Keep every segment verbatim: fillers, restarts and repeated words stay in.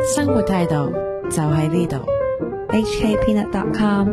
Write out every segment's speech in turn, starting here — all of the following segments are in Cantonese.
生活態度就喺呢度。H K Peanut dot com。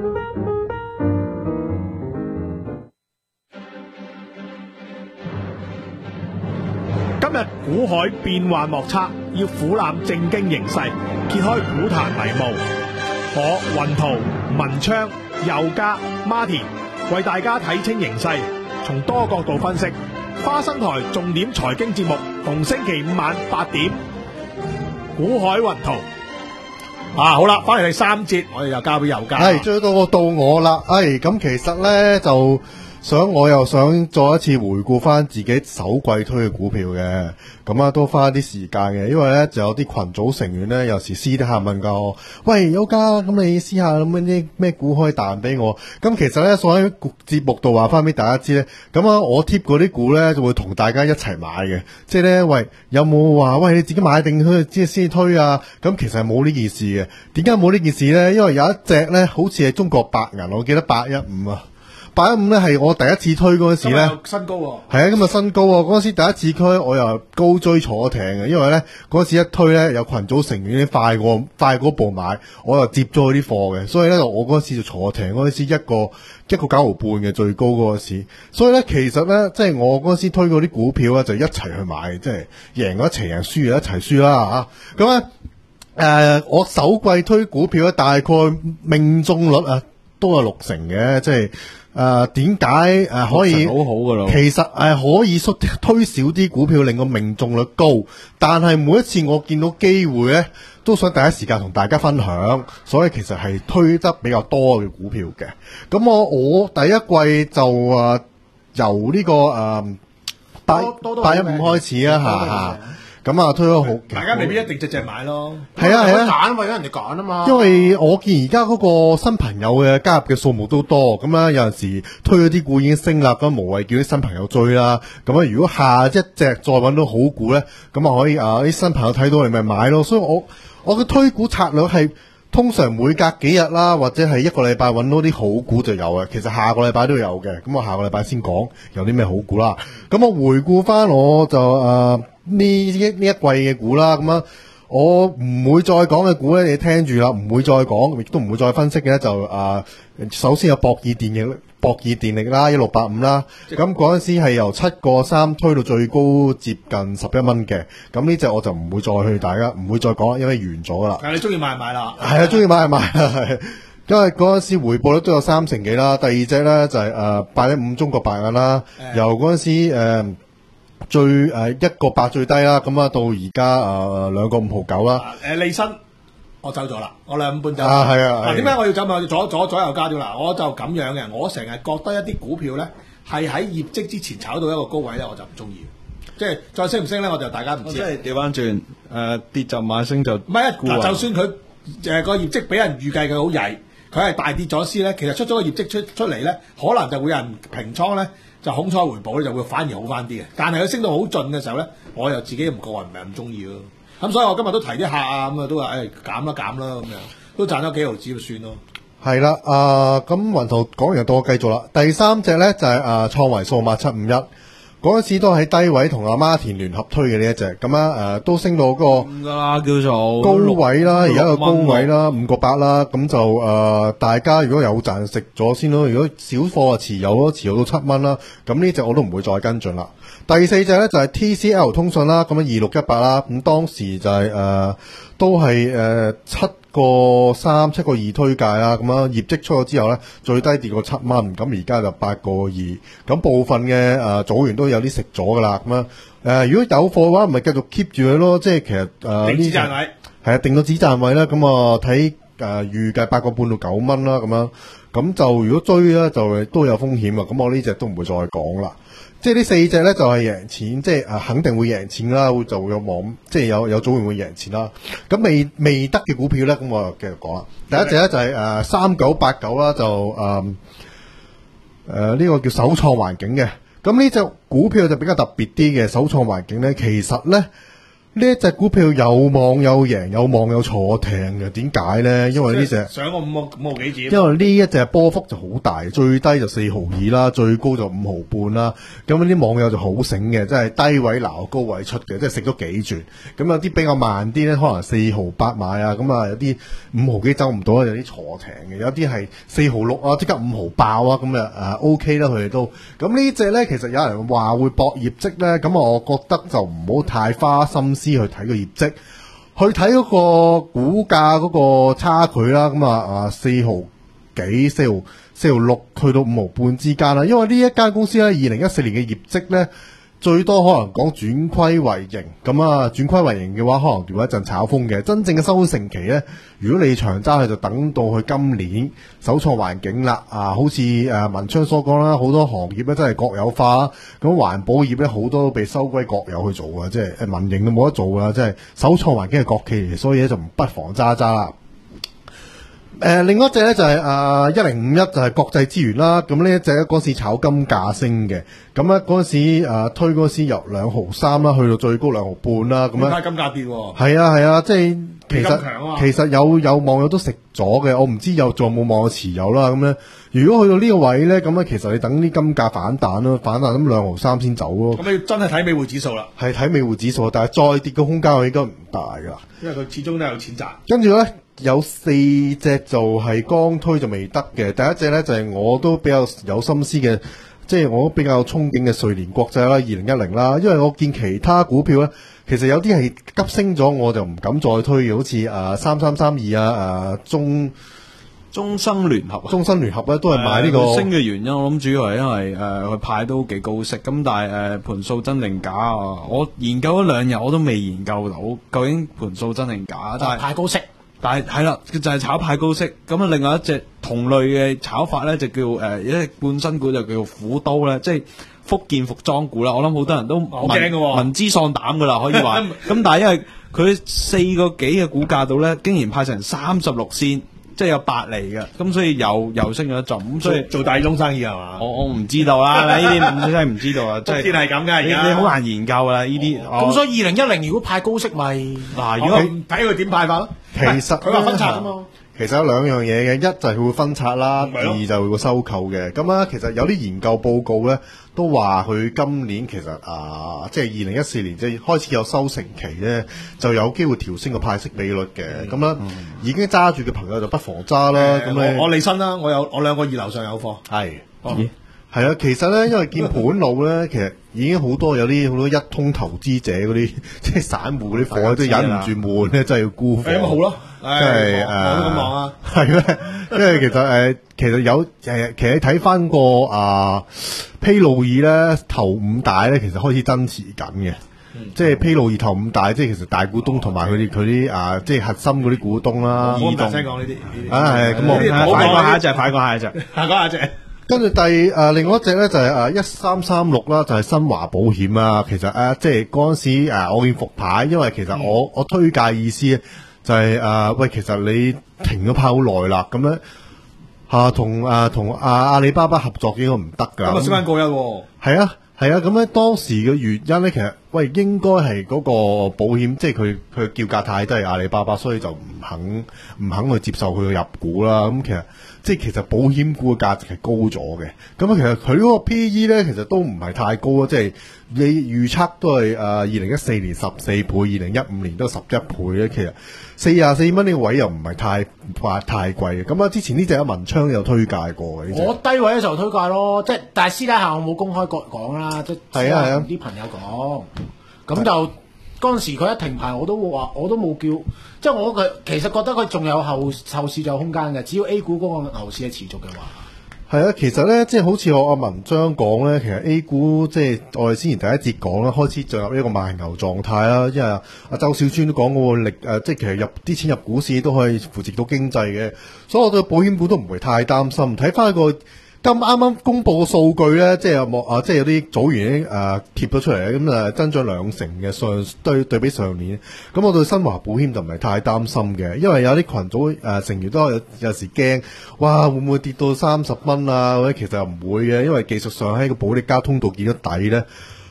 今日股海變幻莫測，要俯瞰正經形勢，揭開股壇迷霧。我雲圖、文昌、佑嘉、Martin 為大家睇清形勢，從多角度分析。花生台重點財經節目，逢星期五晚八點，股海雲圖。啊，好啦，翻嚟第三節，我哋又交俾佑嘉。 係，追到到我啦。誒，咁其實咧就想我又想再一次回顧翻自己首季推嘅股票嘅，咁啊都花啲時間嘅，因為咧就有啲群組成員咧有時私底下問教我，喂佑嘉，咁你私下咁啲咩股可以彈俾我？咁其實咧所喺節目度話翻俾大家知咧，咁啊我貼嗰啲股咧就會同大家一齊買嘅，即係咧喂有冇話喂你自己買定去即係先推啊？咁其實係冇呢件事嘅。點解冇呢件事咧？因為有一隻咧好似係中國白銀，我記得八一五啊。八一五咧係我第一次推嗰陣時咧， 新高喎、哦， 係啊，今日新高喎。嗰陣時第一次推，我又高追坐艇嘅，因為咧嗰陣時一推咧有群組成員快過快過步買，我又接咗啲貨嘅，所以咧我嗰陣時就坐艇，嗰陣時一個一個九毫半嘅最高嗰陣時，所以咧其實咧即係我嗰陣時推嗰啲股票咧就一齊去買，即係贏嗰一齊贏，輸就一齊輸啦嚇。咁咧誒，我首季推股票咧大概命中率啊都有六成嘅，即係。誒點解誒可以好好噶咯？ 其實誒、呃、可以縮推少啲股票，令個命中率高。但係每一次我見到機會咧，都想第一時間同大家分享，所以其實係推得比較多嘅股票嘅。咁我我第一季就誒、呃、由呢、這個誒八八一五開始啊嚇嚇。咁啊，推咗好， 大家未必一定隻隻買咯。 係啊係啊， 揀為咗人哋揀啊嘛。 因為我見而家嗰個新朋友嘅加入嘅數目都多，咁啊有陣時推咗啲股已經升啦，咁無謂叫啲新朋友追啦。咁啊，如果下一隻再揾到好股咧，咁啊可以啊啲新朋友睇到你咪買咯。所以我我嘅推股策略係通常每隔幾日啦，或者係一個禮拜揾到啲好股就有嘅。其實下個禮拜都有嘅。咁我下個禮拜先講有啲咩好股啦。咁我回顧翻我就誒。呃呢一呢一季嘅股啦，咁啊，我唔會再講嘅股咧，你聽住啦，唔會再講，亦都唔會再分析嘅就啊、呃，首先有博爾電力、博爾電力啦，一六八五啦，咁嗰陣時係由七個三推到最高接近十一蚊嘅，咁呢隻我就唔會再去大家唔會再講，因為完咗噶啦。 但係你中意買就買啦， 係啊，中意買就買啦，係，因為嗰陣時回報率都有三成幾啦。第二隻咧就係誒八一五中國白銀啦，嗯、由嗰陣時誒。呃最誒、呃、一個八最低啦，咁啊到而家誒兩個五毫九啦。 誒利申我走咗啦，我兩五半走。 啊係啊。 嗱點解我要走啊？左左左右加咗啦，我就咁樣嘅。我成日覺得一啲股票咧係喺業績之前炒到一個高位咧，我就唔中意。即係再升唔升咧，我就大家唔知。 即係調翻轉誒跌就買，升就唔係啊！嗱，就算佢誒個業績俾人預計佢好曳，佢係大跌咗先咧，其實出咗個業績出出嚟咧，可能就會有人平倉咧。就空倉回補咧，就會反而好翻啲嘅。但係佢升到好盡嘅時候咧，我又自己唔個人唔係咁中意咯。咁所以我今日都提啲客啊，咁啊都話誒減啦減啦咁樣，都賺咗幾毫子就算咯。係啦，啊咁雲圖講完到我繼續啦。第三隻咧就係啊創維數碼七五一。嗰陣時都喺低位同阿孖田聯合推嘅呢一隻，咁啊誒都升到嗰個啦叫做高位啦，而家個高位啦，五個八啦，咁就誒、呃、大家如果有賺食咗先咯，如果小貨啊持有咯，持有到七蚊啦，咁呢隻我都唔會再跟進啦。第四隻咧就係、是、T C L 通訊啦，咁啊二六一八啦，咁當時就係、是、誒、呃、都係誒七個三七個二推介啦，咁啊業績出咗之後咧最低跌過七蚊，咁而家就八個二，咁部分嘅誒組員都有啲食咗噶啦，咁啊誒如果有貨嘅話，咪繼續 keep 住佢咯，即係其實誒定止賺位係啊定咗止賺位啦，咁啊睇誒預計八個半到九蚊啦，咁樣咁就如果追咧就都有風險啊，咁我呢隻都唔會再講啦。即係呢四隻咧就係、是、贏錢，即係誒肯定會贏錢啦，會就會有網，即係有有組員會贏錢啦。咁未未得嘅股票咧，咁我就繼續講啦。第一隻咧就係誒三九八九啦，就誒誒呢個叫首創環境嘅。咁呢隻股票就比較特別啲嘅，首創環境咧，其實咧呢一隻股票有望有贏，有望有坐艇嘅，點解咧？因為呢隻上個五個五毫幾點， 因為呢一隻波幅就好大，最低就四毫二啦，最高就五毫半啦。咁啲網友就好醒嘅，即係低位撈高位出嘅，即係食咗幾轉。咁有啲比較慢啲咧，可能四毫八買啊，咁啊有啲五毫幾走唔到啊，有啲坐艇嘅，有啲係四毫六啊，即刻五毫爆啊，咁啊誒 O K 啦，佢哋都。咁呢隻咧，其實有人話會搏業績咧，咁我覺得就唔好太花心思去睇個業績，去睇嗰個股價嗰個差距啦。咁啊啊四毫幾、四毫四毫六去到五毫半之間啦。因為呢一間公司咧，二零一四年嘅業績咧，最多可能講轉虧為盈。咁啊轉虧為盈嘅話，可能掉一陣炒風嘅。真正嘅收成期咧，如果你長揸，佢就等到佢今年首創環境啦。啊，好似誒文昌所講啦，好多行業咧真係國有化啦。咁環保業咧好多都被收歸國有去做啊，即係誒民營都冇得做啦。即係首創環境係國企嚟，所以咧就不妨揸揸啦。誒、呃，另一隻咧就係誒一零五一就係國際資源啦。咁呢一隻咧嗰時炒金價升嘅，咁咧嗰時誒、呃、推嗰時由兩毫三啦，去到最高兩毫半啦。咁樣金價跌喎。 係啊係啊，即係其實其實有有網友都食咗嘅，我唔知有仲有冇網友持有啦。咁咧，如果去到呢個位咧，咁咧其實你等啲金價反彈咯，反彈咁兩毫三先走咯。 咁你真係睇美匯指數啦。 係睇美匯指數，但係再跌嘅空間我應該唔大噶啦。 因為佢始終都有錢賺。 跟住咧。有四隻就係剛推就未得嘅，第一隻咧就係、是、我都比較有心思嘅，即係我都比較憧憬嘅瑞聯國際啦，二零一零啦，因為我見其他股票咧，其實有啲係急升咗，我就唔敢再推嘅，好似誒三三三二啊，誒、呃、中中生聯合， 中生聯合咧都係買呢、這個、 呃、升嘅原因，我諗主要係因為誒佢、呃、派都幾高息，咁但係誒盤數真定假啊？我研究咗兩日，我都未研究到究竟盤數真定假，但係派高息。 但係係啦，就係、是、炒派高息。咁啊，另外一隻同類嘅炒法咧，就叫誒一隻半新股就叫虎刀咧，即係福建服裝股啦。我諗好多人都好驚嘅， 聞之喪膽噶啦，可以話。咁但係因為佢四個幾嘅股價度咧，竟然派成三十六仙，即係有八厘嘅，咁所以又又升咗一陣。咁所以做大宗生意係嘛？ 我我唔知道啦，呢啲真係唔知道啊！即係係咁噶， 你你好難研究啊呢啲。 咁所以二零一零如果派高息咪嗱，如果睇佢點派法咯。 其實佢話分拆啊嘛， 其實有兩樣嘢嘅，一就係佢會分拆啦，二就係會收購嘅。咁啊，其實有啲研究報告咧都話佢今年其實啊，即係二零一四年即係開始有收成期咧，就有機會調升個派息比率嘅。咁咧、嗯、已經揸住嘅朋友就不妨揸啦。咁、嗯、 我我離身啦，我有我兩個二樓上有貨。係， 咦？係啊，其實咧，因為見盤路咧，其實已經好多有啲好多一通投資者嗰啲，即係散戶嗰啲貨都忍唔住悶咧，真係要沽貨。 咁好咯， 即係誒， 我都咁講啊。 係咧，因為其實誒、呃，其實有誒，其實睇翻個啊披露易咧頭五大咧，其實開始增持緊嘅。嗯、即係披露易頭五大，即係其實大股東同埋佢哋佢啲啊，即係核心嗰啲股東啦。 我唔大聲講呢啲。 啊係，咁我快過下一隻，快過下一隻， 快過下一隻。 跟住第誒、呃、另外一隻咧就係誒一三三六啦，就係、是、新華保險啊。其實誒、呃、即係嗰陣時誒、呃、我見復牌，因為其實我、嗯、我推介意思咧就係、是、誒、呃、喂，其實你停咗牌好耐啦，咁咧嚇同誒同阿阿里巴巴合作應該唔得㗎。 咁啊，升翻過一喎。 係啊。係啊，咁咧當時嘅原因咧，其實喂應該係嗰個保險，即係佢佢叫價太低，係阿里巴巴，所以就唔肯唔肯去接受佢嘅入股啦。咁其實即係其實保險股嘅價值係高咗嘅。咁啊，其實佢嗰個 P E 咧，其實都唔係太高啊。即係你預測都係誒二零一四年十四倍，二零一五年都十一倍咧。其實四十四蚊呢個位又唔係太太太貴嘅。咁啊，之前呢隻阿文昌有推介過嘅。 我低位嘅時候推介咯，即係但係私底下我冇公開講啦。即係同啲朋友講，咁就嗰陣時佢一停牌，我都話我都冇叫，即係我佢其實覺得佢仲有後後市就有空間嘅，只要 A 股嗰個牛市係持續嘅話。 係啊，其實咧，即係好似我阿文章講咧，其實 A 股即係我哋之前第一節講啦，開始進入一個慢牛狀態啦。因為阿周小川都講嗰個力誒，即係其實入啲錢入股市都可以扶植到經濟嘅，所以我對保險股都唔會太擔心。睇翻個咁啱啱公布嘅數據咧，即係有冇啊？即係有啲組員已經誒貼咗出嚟咧，咁誒增長兩成嘅上對對比上年。咁我對新華保險就唔係太擔心嘅，因為有啲群組誒、呃、成員都有有時驚，哇會唔會跌到三十蚊啊？或者其實又唔會嘅，因為技術上喺個保利加通道見到底咧。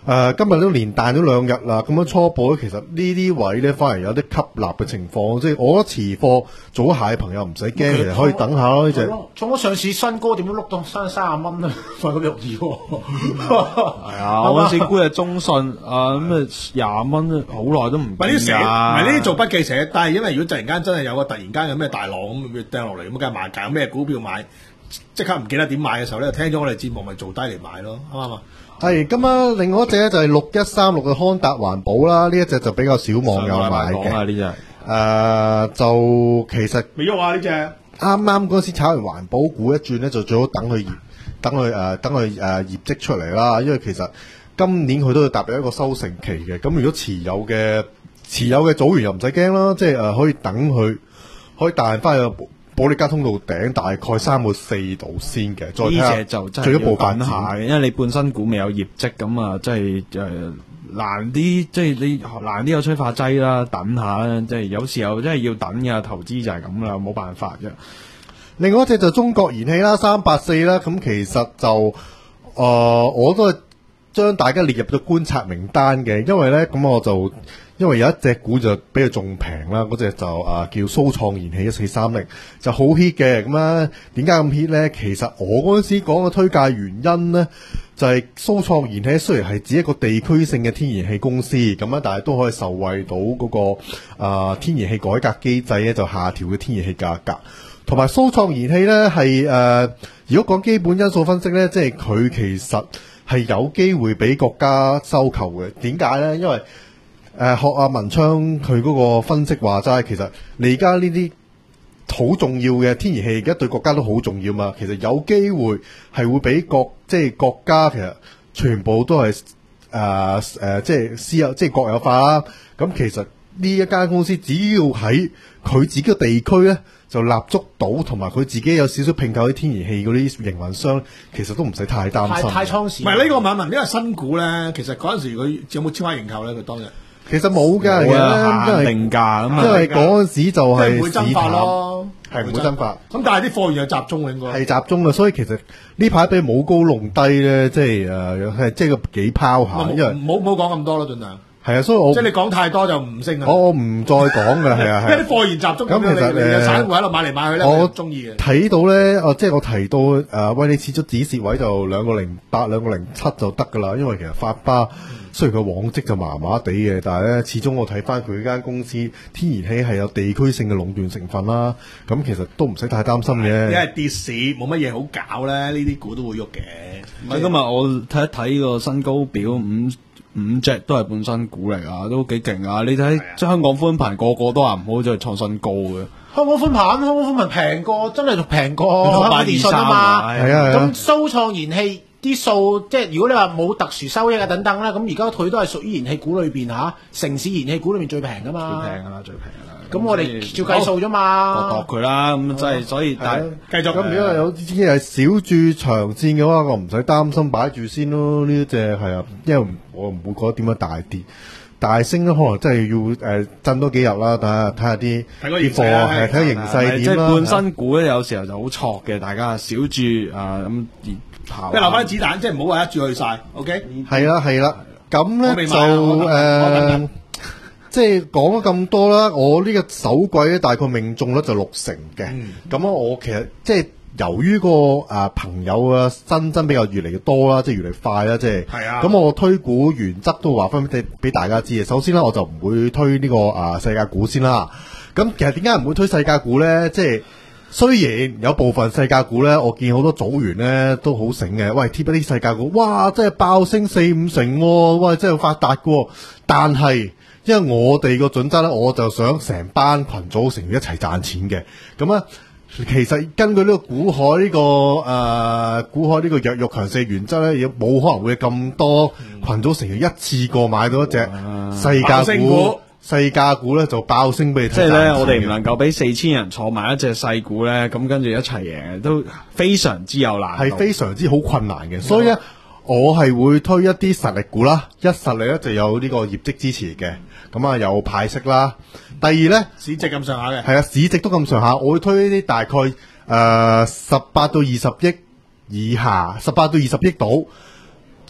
呃、今日都連彈咗兩日啦，咁樣初步咧，其實呢啲位咧反而有啲吸納嘅情況，即係我覺得持貨做下嘅朋友唔使驚，其實可以等下咯呢隻。 從我上市新高點樣碌到三三十蚊啊，快咁容易喎。 係啊，我先沽係中信啊，咁啊廿蚊好耐都唔唔係呢啲寫，唔係呢啲做筆記寫，但係因為如果突然間真係有個突然間有咩大浪咁掟落嚟，咁梗係買價，咩股票買，即刻唔記得點買嘅時候咧，聽咗我哋節目咪做低嚟買咯，啱唔啱啊？ 係咁啊！另外一隻咧就係六一三六嘅康達環保啦，呢一隻就比較少網友買嘅。 呢隻誒，就其實未喐啊呢隻。 啱啱嗰時炒完環保股一轉咧，就最好等佢業，等佢誒，等佢誒業績出嚟啦。因為其實今年佢都要踏入一個收成期嘅。咁如果持有嘅持有嘅組員又唔使驚啦，即係誒可以等佢可以彈翻去保利加通道頂，大概三個四度先嘅。再睇下呢隻就真係進一步要發展等下嘅，因為你本身股未有業績咁啊，即係誒難啲，即係你難啲有催化劑啦，等下啦，即係有時候真係要等嘅，投資就係咁啦，冇辦法啫。 另外一隻就中國燃氣啦，三八四啦，咁其實就誒、呃、我都係將大家列入咗觀察名單嘅，因為咧咁我就。因為有一隻股就比佢仲平啦，嗰隻就啊叫蘇創燃氣一四三零，就好 hit 嘅。咁啊，點解咁 hit 咧？其實我嗰陣時講嘅推介原因咧，就係蘇創燃氣雖然係指一個地區性嘅天然氣公司，咁啊，但係都可以受惠到嗰、那個啊、呃、天然氣改革機制咧，就下調嘅天然氣價格。同埋蘇創燃氣咧係誒，如果講基本因素分析咧，即係佢其實係有機會俾國家收購嘅。點解咧？因為誒、呃、學阿文昌佢嗰個分析話齋，其實你而家呢啲好重要嘅天然氣，而家對國家都好重要嘛。其實有機會係會俾國即係國家其實全部都係誒誒即係私有即係國有化啦。咁其實呢一間公司只要喺佢自己嘅地區咧，就立足到，同埋佢自己有少少併購啲天然氣嗰啲營運商，其實都唔使太擔心。 太太倉市。 唔係呢個問一問，因為新股咧，其實嗰陣時佢有冇超額認購咧？佢當日。 其實冇㗎， 冇啊， 因為定價咁啊， 因為嗰陣時就係唔會增發咯， 係唔會增發。 咁但係啲貨源又集中應該係集中嘅，所以其實呢排俾舞高弄低咧，即係誒係即係個幾拋下，因為唔好唔好講咁多啦，盡量。 係啊，所以我即係你講太多就唔升啊。 我我唔再講㗎，係啊係。 因為啲貨源集中咁咁其實你散戶喺度買嚟買去咧，我中意嘅。 睇到咧，哦，即係我提到誒、呃，喂，你切咗止蝕位就兩個零八、兩個零七就得㗎啦。因為其實發巴雖然佢往績就麻麻地嘅，但係咧始終我睇翻佢間公司天然氣係有地區性嘅壟斷成分啦。咁其實都唔使太擔心嘅。 因為跌市冇乜嘢好搞咧，呢啲股都會喐嘅。 唔係今日我睇一睇個新高表五。五隻都係本身股嚟啊，都幾勁啊！你睇香港寬頻個個都話唔好，就創新高嘅。 香港寬頻，香港寬頻平過，真係平過香港電訊啊嘛。 係啊， 咁蘇創燃氣啲數，即係如果你話冇特殊收益啊等等啦，咁而家佢都係屬於燃氣股裏邊嚇，城市燃氣股裏面最平噶嘛。 最平噶啦，最平噶啦。 咁我哋照計數啫嘛， 度度佢啦，咁真係所以，但係繼續。 咁如果有啲係小注長線嘅話，我唔使擔心擺住先咯。呢一隻係啊，因為我唔會覺得點樣大跌。大升咧，可能真係要誒震多幾日啦，睇下睇下啲啲貨係睇下形勢點啦。 即係本身股咧，有時候就好錯嘅，大家少注啊咁。 即係留翻啲子彈，即係唔好話一注去晒。OK。係啦係啦，咁咧就誒。即係講咗咁多啦，我呢個首季咧大概命中率就六成嘅。咁、嗯、我其實即係由於個誒朋友嘅新增比較越嚟越多啦，即係越嚟越快啦，即係。係啊。咁我推股原則都話翻俾俾大家知嘅。首先啦，我就唔會推呢、這個啊世界股先啦。咁其實點解唔會推世界股咧？即係雖然有部分世界股咧，我見好多組員咧都好醒嘅。喂，貼一啲世界股，哇，真係爆升四五成、哦，喂，真係發達嘅、哦。但係因為我哋個準則咧，我就想成班群組成員一齊賺錢嘅。咁啊，其實根據呢個股海呢、這個誒、呃、股海呢個弱肉強食原則咧，亦冇可能會咁多群組成員一次過買到一隻世界股。世界股咧就爆升俾你睇。 即係咧，我哋唔能夠俾四千人坐埋一隻細股咧，咁跟住一齊贏，都非常之有難度， 係非常之好困難嘅。所以咧，我係會推一啲實力股啦。一實力咧就有呢個業績支持嘅。咁啊，有派息啦。第二咧， 市值咁上下嘅， 係啊，市值都咁上下。我會推呢啲大概誒十八到二十億以下，十八到二十億度。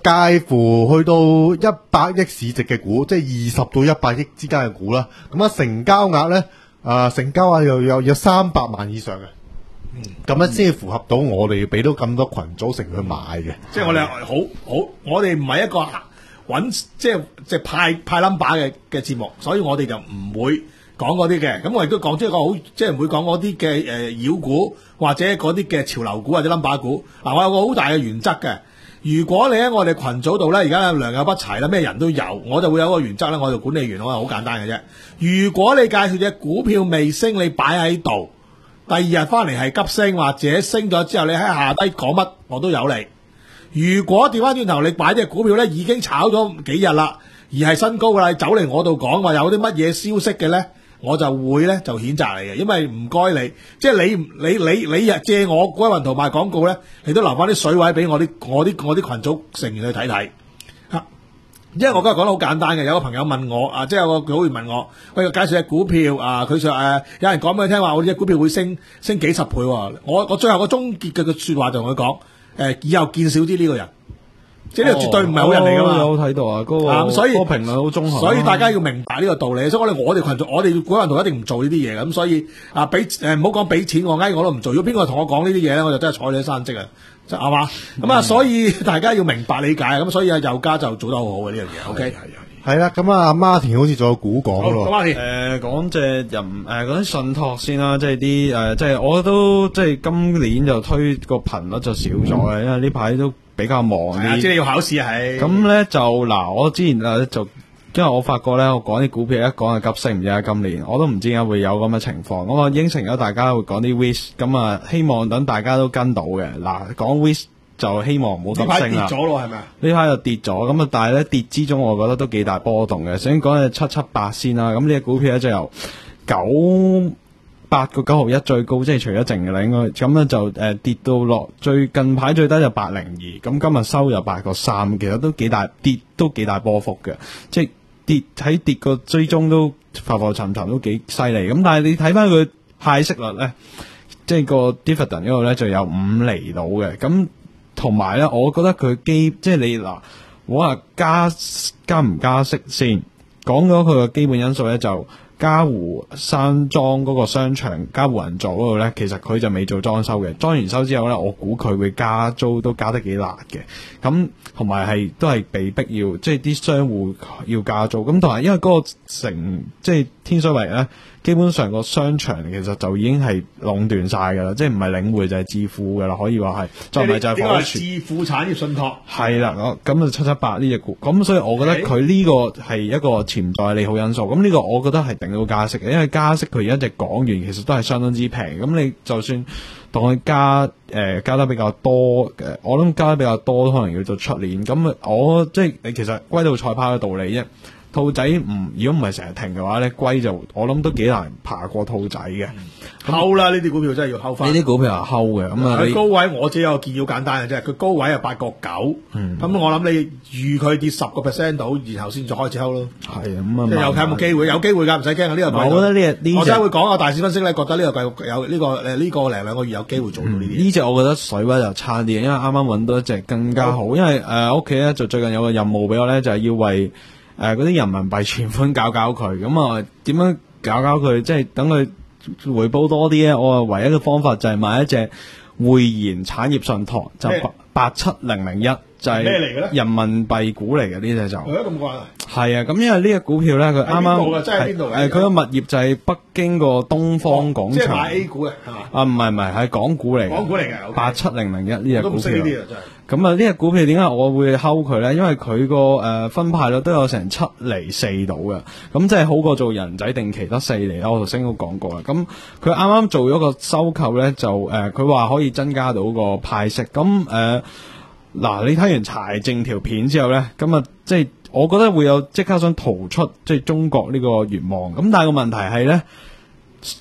介乎去到一百億市值嘅股，即係二十到一百億之間嘅股啦。咁啊，成交額咧，啊、呃、成交額又有有三百萬以上嘅。咁樣先符合到我哋俾到咁多群組成去買嘅。 即係我哋好好，我哋唔係一個揾即係即係派派 number 嘅嘅節目，所以我哋就唔會講嗰啲嘅。咁我亦都講出一個好，即係唔會講嗰啲嘅誒妖股或者嗰啲嘅潮流股或者 number 股。嗱、啊，我有個好大嘅原則嘅。如果你喺我哋群組度咧，而家良莠不齊啦，咩人都有，我就會有個原則咧。我做管理員，我係好簡單嘅啫。如果你介紹隻股票未升，你擺喺度，第二日翻嚟係急升或者升咗之後，你喺下低講乜我都有利。如果調翻轉頭，你擺隻股票咧已經炒咗幾日啦，而係新高噶啦，走嚟我度講話有啲乜嘢消息嘅咧，我就會咧就譴責你嘅，因為唔該你，即係你你你你日借我嗰雲圖賣廣告咧，你都留翻啲水位俾我啲我啲我啲群組成員去睇睇。因為我今日講得好簡單嘅，有個朋友問我啊，即係有個會員問我，喂，介紹隻股票啊，佢就誒有人講俾佢聽話，我呢隻股票會升升幾十倍喎。我我最後個終結嘅嘅説話就同佢講，誒以後見少啲呢個人，即係呢個絕對唔係好人嚟噶嘛。 有睇到啊，嗰個啊，所以嗰個評論好中肯。 所以大家要明白呢個道理。所以我哋我哋群組，我哋股民圖一定唔做呢啲嘢嘅。咁所以啊，俾誒唔好講俾錢我，啱我都唔做。如果邊個同我講呢啲嘢咧，我就真係睬你山積啊！係嘛？咁啊，所以大家要明白理解。咁所以啊，佑家就做得好好嘅呢樣嘢。OK， 係係啦。咁啊，阿 Martin 好似仲有股講咯。 Martin， 誒講隻人誒嗰啲信託先啦，即係啲誒，即係我都即係今年就推個頻率就少咗嘅，因為呢排都比較忙啲。 即係要考試係。咁咧就嗱，我之前誒就。因為我發覺咧，我講啲股票一講係急升，唔知係今年，我都唔知點解會有咁嘅情況。咁我應承咗大家會講啲 wish，咁啊希望等大家都跟到嘅。嗱，講 wish 就希望唔好急升啦。呢排跌咗咯，係咪啊？ 呢排就跌咗，咁啊但係咧跌之中，我覺得都幾大波動嘅。首先講嘅七七八先啦，咁呢隻股票咧就由九八個九毫一最高，即係除咗淨嘅啦，應該咁咧就誒、呃、跌到落最近排最低就八零二，咁今日收就八個三，其實都幾大跌，都幾大波幅嘅，即係。跌喺跌個追蹤都浮浮沉沉都幾犀利，咁但係你睇翻佢派息率咧，即係個 dividend 嗰度咧就有五厘到嘅，咁同埋咧，我覺得佢基即係你嗱，我話加加唔加息先，講咗佢個基本因素咧就。嘉湖山莊嗰個商場，嘉湖人座嗰度咧，其實佢就未做裝修嘅。裝完修之後咧，我估佢會加租，都加得幾辣嘅。咁同埋係都係被逼要，即係啲商戶要加租。咁同埋因為嗰個城，即係天水圍咧，基本上個商場其實就已經係壟斷晒㗎啦，即係唔係領匯就係置富㗎啦，可以話係。就唔係就係房屋署。 置富產業信託。係啦，咁就七七八呢隻股。咁所以我覺得佢呢個係一個潛在利好因素。咁呢個我覺得係定到加息嘅，因為加息佢而家隻港元其實都係相當之平。咁你就算當佢加誒、呃、加得比較多，誒、呃、我諗加得比較多，可能要到出年。咁我即係你其實龜兔賽跑嘅道理啫。兔仔唔如果唔係成日停嘅話咧，龜就我諗都幾難爬過兔仔嘅。 睺啦，呢啲股票真係要睺翻。 呢啲股票係睺嘅，咁啊。 佢高位我只有個建議好簡單嘅啫，佢高位係八個九，咁我諗你預佢跌十個 percent 到，然後先再開始睺咯。係啊，咁啊，即係有睇有冇機會，有機會㗎，唔使驚啊！呢個我覺得呢隻， 我真係會講啊，大市分析咧，覺得呢個繼續有呢個誒呢個零兩個月有機會做到呢啲。 呢隻我覺得水位就差啲，因為啱啱揾到一隻更加好，因為誒屋企咧就最近有個任務俾我咧，就係要為。誒嗰啲人民幣存款搞搞佢，咁啊點樣搞搞佢？即係等佢回報多啲咧。我啊唯一嘅方法就係買一隻匯賢產業信託，就八八七零零一，就係咩嚟嘅咧？人民幣股嚟嘅呢隻就。係啊，咁怪啊！係啊，咁因為呢隻股票咧，佢啱啱即係邊度？誒， 佢個物業就係北京個東方廣場。即係買 A 股嘅係嘛？ 啊，唔係唔係，係港股嚟嘅。港股嚟嘅。 八七零零一呢隻股票。 都唔識呢啲啊，真係。 咁啊，呢隻股票點解我會睺佢咧？因為佢個誒分派率都有成七厘四到嘅，咁即係好過做人仔定期得四厘啦。我頭先都講過啦。咁佢啱啱做咗個收購咧，就誒佢話可以增加到個派息。咁誒嗱，你睇完財政條片之後咧，咁啊即係我覺得會有即刻想逃出即係中國呢個願望。咁但係個問題係咧。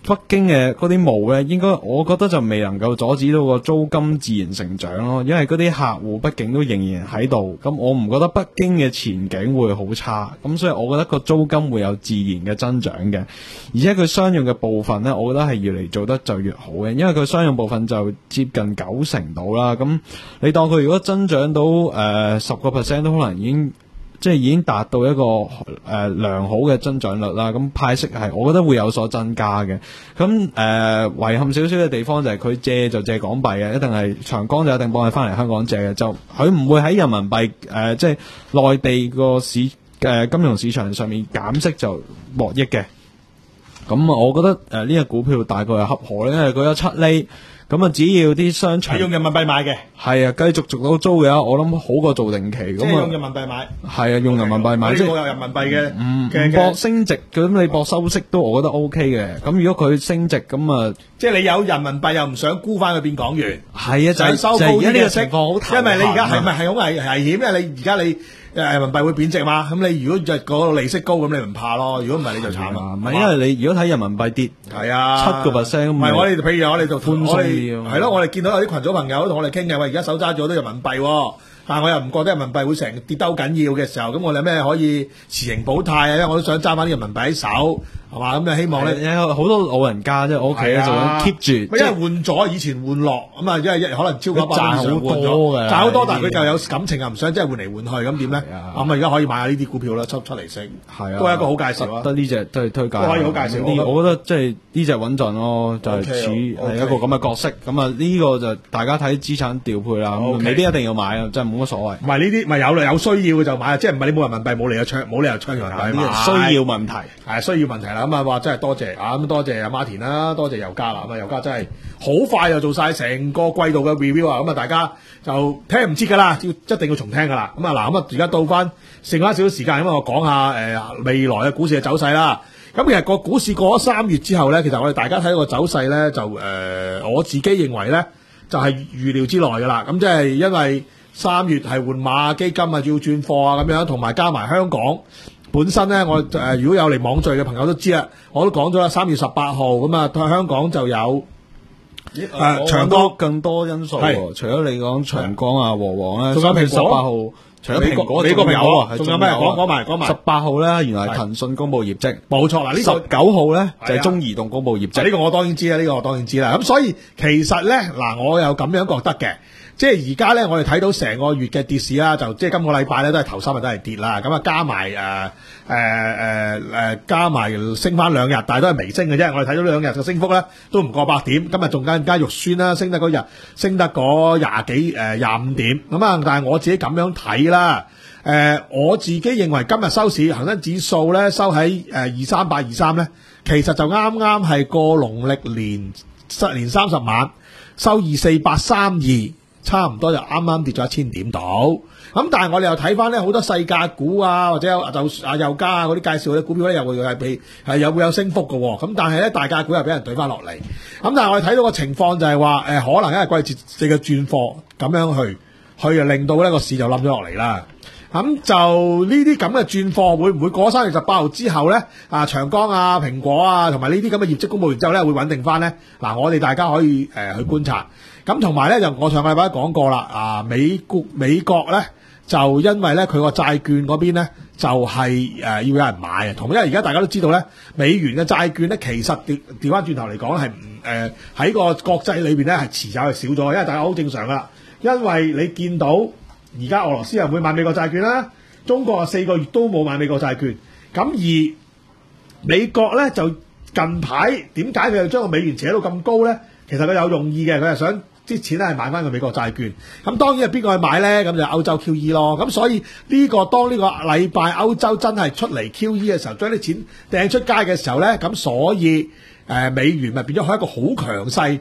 北京嘅嗰啲霧咧，應該我覺得就未能夠阻止到個租金自然成長咯，因為嗰啲客戶畢竟都仍然喺度，咁我唔覺得北京嘅前景會好差，咁所以我覺得個租金會有自然嘅增長嘅，而且佢商用嘅部分咧，我覺得係越嚟做得就越好嘅，因為佢商用部分就接近九成到啦，咁你當佢如果增長到誒十個 percent 都可能已經。即係已經達到一個誒、呃、良好嘅增長率啦，咁派息係我覺得會有所增加嘅。咁誒、呃、遺憾少少嘅地方就係佢借就借港幣嘅，一定係長江就一定幫佢翻嚟香港借嘅，就佢唔會喺人民幣誒、呃、即係內地個市誒、呃、金融市場上面減息就獲益嘅。咁我覺得誒呢、呃這個股票大概係恰可咧，因為佢有七厘。咁啊，只要啲商場係用人民幣買嘅， 係啊，繼續續到租嘅話，我諗好過做定期。咁啊， 用人民幣買， 係啊，用人民幣買，即係冇有人民幣嘅， 唔唔博升值，咁你博收息都我覺得 O K 嘅。咁如果佢升值，咁啊， 即係你有人民幣又唔想沽翻去變港元， 係啊，就係收高啲嘅息，因為你而家係咪係好危危險？因為你而家你。人民幣會貶值嘛？咁你如果就嗰個利息高，咁你唔怕咯。如果唔係你就慘啦。 唔係因為你如果睇人民幣跌， 係啊七個 percent，唔係我哋譬如我哋就寬鬆啲， 係咯，我哋見到有啲群組朋友同我哋傾嘅，話而家手揸住好多人民幣喎。但係我又唔覺得人民幣會成跌得好緊要嘅時候，咁我哋有咩可以持盈保泰啊？因為我都想揸翻啲人民幣喺手，係嘛？咁就希望咧， 有好多老人家即係我屋企咧就 keep 住， 因為換咗以前換落咁啊，因為可能超過百賺好多嘅， 賺好多，但係佢就有感情又唔想即係換嚟換去，咁點咧？咁啊而家可以買下呢啲股票啦，出出嚟升， 係啊， 都係一個好介紹啊！ 得呢隻都係推介， 都可以好介紹。 呢我覺得即係呢隻穩陣咯，就係似係一個咁嘅角色。咁啊呢個就大家睇資產調配啦，未必一定要買啊，真係冇乜所謂。 唔係呢啲。咪有有需要嘅就買，即係唔係你冇人民幣冇理由唱冇理由唱人民幣買， 需要問題係需要問題啦。咁啊話真係多謝啊，咁多謝阿 Martin 啦，多謝尤嘉啦。咁啊尤嘉真係好快就做晒成個季度嘅 review 啊。咁啊大家就聽唔切㗎啦，要一定要重聽㗎啦。咁啊嗱，咁啊而家到翻剩翻少少時間，咁啊我講下誒、呃、未來嘅股市嘅走勢啦。咁其實個股市過咗三月之後咧，其實我哋大家睇到個走勢咧，就誒、呃、我自己認為咧就係、是、預料之內㗎啦。咁即係因為三月係換馬基金啊，要轉貨啊咁樣，同埋加埋香港本身咧，我誒、呃、如果有嚟網聚嘅朋友都知啦，我都講咗啦，三月十八號咁啊，香港就有誒、呃、長江更多因素喎，除咗你講長江啊、和黃咧， 仲有蘋果十八號，除咗蘋果， 美國蘋果啊， 仲有咩？講講埋講埋。 十八號咧，原來係騰訊公佈業績， 冇錯啦。呢、這個十九號咧就係、是、中移動公佈業績。 呢、這個我當然知啦，呢、這個我當然知啦。咁所以其實咧，嗱，我又咁樣覺得嘅。即係而家咧，我哋睇到成個月嘅跌市啦，就即係今個禮拜咧都係頭三日都係跌啦。咁啊加埋誒誒誒誒加埋升翻兩日，但係都係微升嘅啫。我哋睇到兩日嘅升幅咧都唔過百點。今日仲更加肉酸啦，升得嗰日升得嗰廿幾誒廿五點。咁啊，但係我自己咁樣睇啦。誒、呃，我自己認為今日收市恒生指數咧收喺誒二三八二三咧，其實就啱啱係過農曆年十年三十晚收二四八三二。差唔多就啱啱跌咗一千點到，咁但係我哋又睇翻咧好多細價股啊，或者有就啊又加啊嗰啲介紹啲股票咧，又會係被係又會有升幅嘅喎，咁但係咧大價股又俾人懟翻落嚟，咁但係我哋睇到個情況就係話誒，可能因為季節嘅轉貨咁樣去去啊，令到呢個市就冧咗落嚟啦。咁就呢啲咁嘅轉貨會唔會過三月十八號之後咧啊長江啊蘋果啊同埋呢啲咁嘅業績公佈完之後咧會穩定翻咧？嗱，我哋大家可以誒、呃、去觀察。咁同埋咧就我上個禮拜講過啦，啊美國美國咧就因為咧佢個債券嗰邊咧就係、是、誒、呃、要有人買啊，同因為而家大家都知道咧美元嘅債券咧其實調調翻轉頭嚟講係唔誒喺個國際裏邊咧係持有係少咗，因為大家好正常噶啦，因為你見到而家俄羅斯又唔會買美國債券啦，中國啊四個月都冇買美國債券，咁而美國咧就近排點解佢又將個美元扯到咁高咧？其實佢有用意嘅，佢係想啲錢咧係買翻個美國債券，咁當然係邊個去買咧？咁就歐洲 Q E 咯。咁所以呢、這個當呢個禮拜歐洲真係出嚟 Q E 嘅時候，將啲錢掟出街嘅時候咧，咁所以誒、呃、美元咪變咗係一個好強勢。咁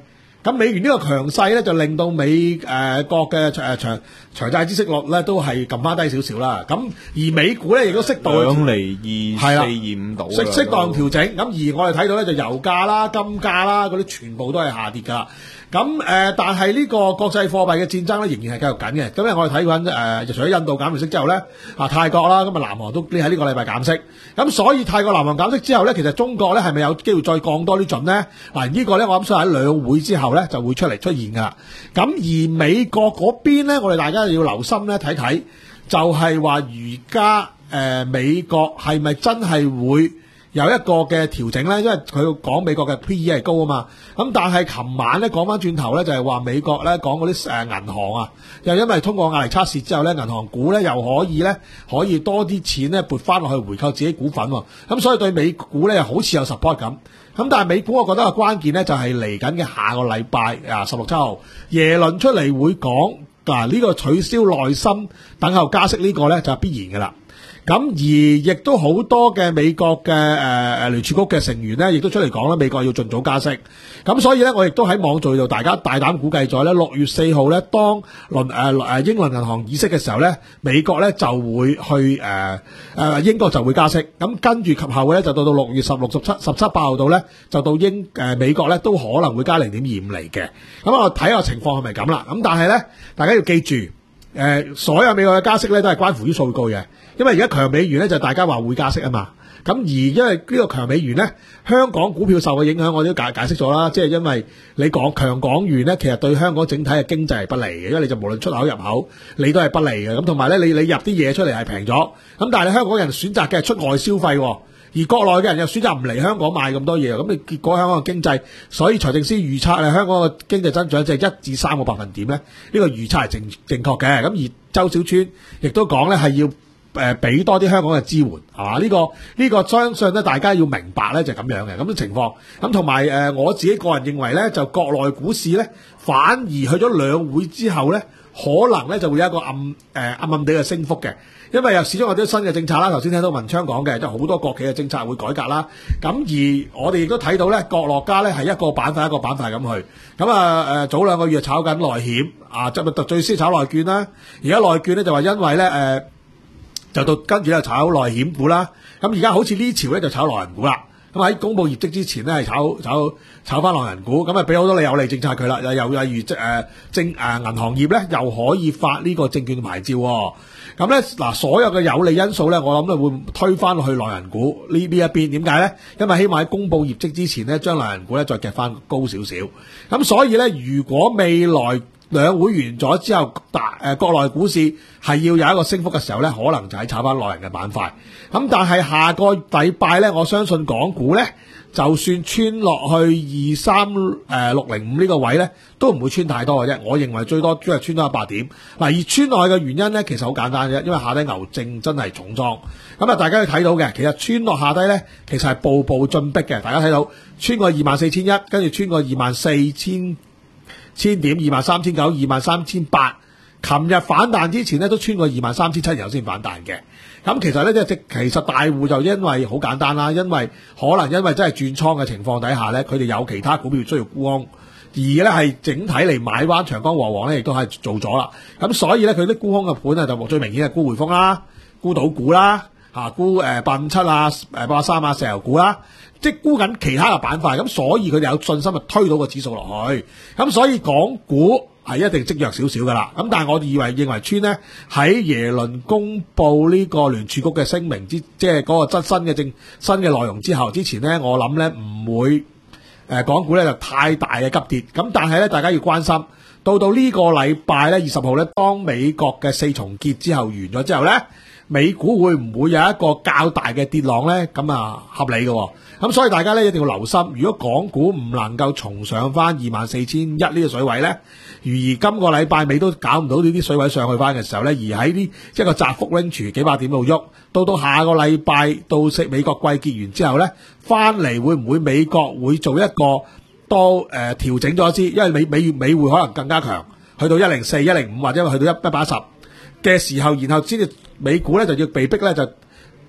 咁美元呢個強勢咧，就令到美誒、呃、國嘅誒長長債孳息率咧都係撳翻低少少啦。咁而美股咧亦都適度兩厘二四二五度， 適適當調整。咁而我哋睇到咧就油價啦、金價啦嗰啲全部都係下跌㗎。咁誒、呃，但係呢個國際貨幣嘅戰爭咧，仍然係繼續緊嘅。咁因為我哋睇緊誒，就除咗印度減完息之後咧，啊泰國啦，咁啊南韓都呢喺呢個禮拜減息。咁所以泰國、南韓減息之後咧，其實中國咧係咪有機會再降多啲準咧？嗱，呢個咧我諗相信喺兩會之後咧就會出嚟出現㗎啦。咁而美國嗰邊咧，我哋大家要留心咧睇睇，就係話而家誒美國係咪真係會有一個嘅調整咧？因為佢講美國嘅 P E 係高啊嘛。咁但係琴晚咧講翻轉頭咧，就係話美國咧講嗰啲誒銀行啊，又因為通過壓力測試之後咧，銀行股咧又可以咧可以多啲錢咧撥翻落去回購自己股份喎。咁所以對美股咧又好似有 support 咁。咁但係美股我覺得個關鍵咧就係嚟緊嘅下個禮拜啊十六七號耶倫出嚟會講嗱呢個取消耐心等候加息呢個咧就係必然㗎啦。咁而亦都好多嘅美國嘅誒誒聯儲局嘅成員咧，亦都出嚟講啦，美國要盡早加息。咁所以咧，我亦都喺網聚度大家大膽估計咗咧，六月四號咧，當倫誒誒英倫銀行議息嘅時候咧，美國咧就會去誒誒、呃、英國就會加息。咁跟住及後咧，就到到六月十六、十七、十七、八號度咧，就到英誒、呃、美國咧都可能會加零點二五厘嘅。咁我睇下情況係咪咁啦。咁但係咧，大家要記住，誒、呃、所有美國嘅加息咧都係關乎於數據嘅。因為而家強美元咧就大家話會加息啊嘛，咁而因為呢個強美元咧，香港股票受嘅影響我都解解釋咗啦，即係因為你講強港元咧，其實對香港整體嘅經濟係不利嘅，因為你就無論出口入口你都係不利嘅，咁同埋咧你你入啲嘢出嚟係平咗，咁但係你香港人選擇嘅係出外消費，而國內嘅人又選擇唔嚟香港買咁多嘢，咁你結果香港嘅經濟，所以財政司預測咧香港嘅經濟增長就係一至三個百分點咧，呢、呢個預測係正正確嘅，咁而周小川亦都講咧係要。誒俾多啲香港嘅支援係嘛？呢、這個呢、這個相信咧，大家要明白咧就係咁樣嘅咁嘅情況。咁同埋誒我自己個人認為咧，就國內股市咧反而去咗兩會之後咧，可能咧就會有一個暗誒、呃、暗暗地嘅升幅嘅，因為又始終有啲新嘅政策啦。頭先聽到文昌講嘅，即係好多國企嘅政策會改革啦。咁而我哋亦都睇到咧，國內家咧係一個板塊一個板塊咁去。咁啊誒早兩個月炒緊內險啊，就係最先炒內券啦。而家內券咧就話因為咧誒。呃就到跟住咧炒內險股啦，咁而家好似呢潮咧就炒內銀股啦。咁喺公佈業績之前咧係炒炒炒翻內銀股，咁啊俾好多你有利政策佢啦。又又例如即誒證誒銀行業咧又可以發呢個證券牌照、哦。咁咧嗱，所有嘅有利因素咧，我諗咧會推翻落去內銀股呢呢一邊。點解咧？因為希望喺公佈業績之前咧，將內銀股咧再夾翻高少少。咁所以咧，如果未來兩會完咗之後，大誒、呃、國內股市係要有一個升幅嘅時候咧，可能就係炒翻內銀嘅板塊。咁但係下個禮拜咧，我相信港股咧，就算穿落去二三誒六零五呢個位咧，都唔會穿太多嘅啫。我認為最多都係穿多一百點。嗱，而穿落去嘅原因咧，其實好簡單嘅，因為下低牛證真係重倉。咁啊，大家要睇到嘅，其實穿落下低咧，其實係步步進逼嘅。大家睇到穿過二萬四千一，跟住穿過二萬四千。千點二萬三千九、二萬三千八，琴日反彈之前咧都穿過二萬三千七，然後先反彈嘅。咁其實咧即係其實大戶就因為好簡單啦，因為可能因為真係轉倉嘅情況底下咧，佢哋有其他股票需要沽空，而咧係整體嚟買翻長江和黃咧，亦都係做咗啦。咁所以咧佢啲沽空嘅盤啊，就最明顯係沽匯豐啦、沽賭股啦、嚇沽誒八五七啊、誒八八三啊、石油股啦。即係沽緊其他嘅板塊，咁所以佢哋有信心就推到個指數落去，咁所以港股係一定積弱少少噶啦。咁但係我以為認為穿呢喺耶倫公佈呢個聯儲局嘅聲明之，即係嗰個新嘅政新嘅內容之後，之前呢，我諗呢唔會誒、呃、港股呢就太大嘅急跌。咁但係呢，大家要關心，到到呢個禮拜呢，二十號呢，當美國嘅四重結之後完咗之後呢，美股會唔會有一個較大嘅跌浪呢？咁啊合理嘅、哦。咁所以大家咧一定要留心，如果港股唔能夠重上翻二萬四千一呢個水位咧，如而今個禮拜尾都搞唔到呢啲水位上去翻嘅時候咧，而喺呢即係個窄幅 range 幾百點度喐，到到下個禮拜到食美國季結完之後咧，翻嚟會唔會美國會做一個多誒、呃、調整咗先？因為美美美匯可能更加強，去到一零四、一零五或者去到一一百一十嘅時候，然後先至美股咧就要被逼咧就。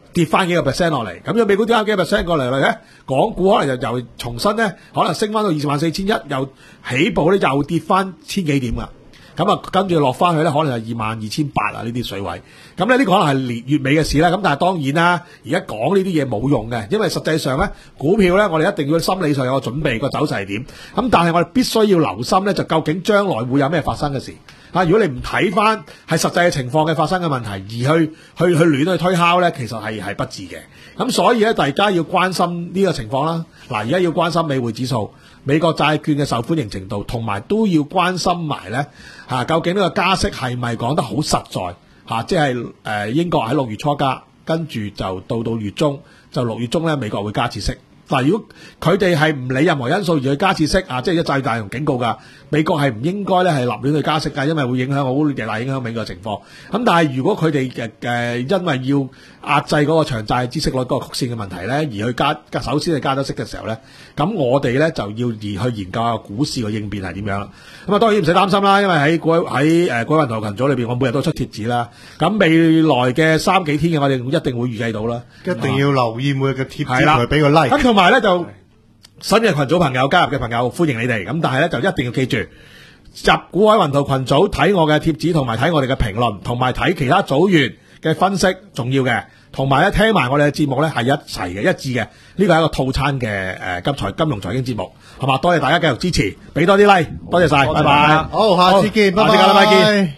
跌翻幾個 percent 落嚟，咁樣美股跌翻幾個 percent 過嚟咧，港股可能就又重新咧，可能升翻到二十萬四千一，又起步咧又跌翻千幾點噶，咁啊跟住落翻去咧，可能係二萬二千八啊呢啲水位，咁咧呢個可能係年月尾嘅事啦，咁但係當然啦，而家講呢啲嘢冇用嘅，因為實際上咧股票咧我哋一定要心理上有個準備，個走勢係點，咁但係我哋必須要留心咧，就究竟將來會有咩發生嘅事。啊！如果你唔睇翻係實際嘅情況嘅發生嘅問題，而去去去亂去推敲咧，其實係係不智嘅。咁所以咧，大家要關心呢個情況啦。嗱，而家要關心美匯指數、美國債券嘅受歡迎程度，同埋都要關心埋咧嚇，究竟呢個加息係咪講得好實在嚇、啊？即係誒、呃、英國喺六月初加，跟住就到到月中，就六月中咧美國會加次息。嗱，如果佢哋係唔理任何因素而去加次息啊，即係一債大同警告㗎，美國係唔應該咧係立亂去加息㗎，因為會影響好大影響美國嘅情況。咁但係如果佢哋誒誒因為要壓制嗰個長債孳息率嗰個曲線嘅問題咧，而去加首先係加咗息嘅時候咧，咁我哋咧就要而去研究下股市嘅應變係點樣啦。咁啊當然唔使擔心啦，因為喺股喺誒股雲圖群組裏邊，我每日都出貼紙啦。咁未來嘅三幾天嘅我哋一定會預計到啦， 一定要留意每日嘅貼紙同埋俾個 like。 咁同埋咧就新嘅群組朋友加入嘅朋友歡迎你哋，咁但係咧就一定要記住入股海雲圖群組睇我嘅貼紙，同埋睇我哋嘅評論，同埋睇其他組員嘅分析，重要嘅，同埋咧聽埋我哋嘅節目咧係一齊嘅一致嘅，呢個係一個套餐嘅誒金財金融財經節目，係嘛？多謝大家繼續支持，俾多啲 like， 多謝晒，拜拜。 好，下次見，拜拜。 下次禮拜見。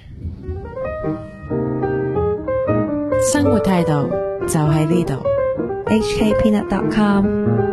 生活態度就喺呢度。H K Peanut dot com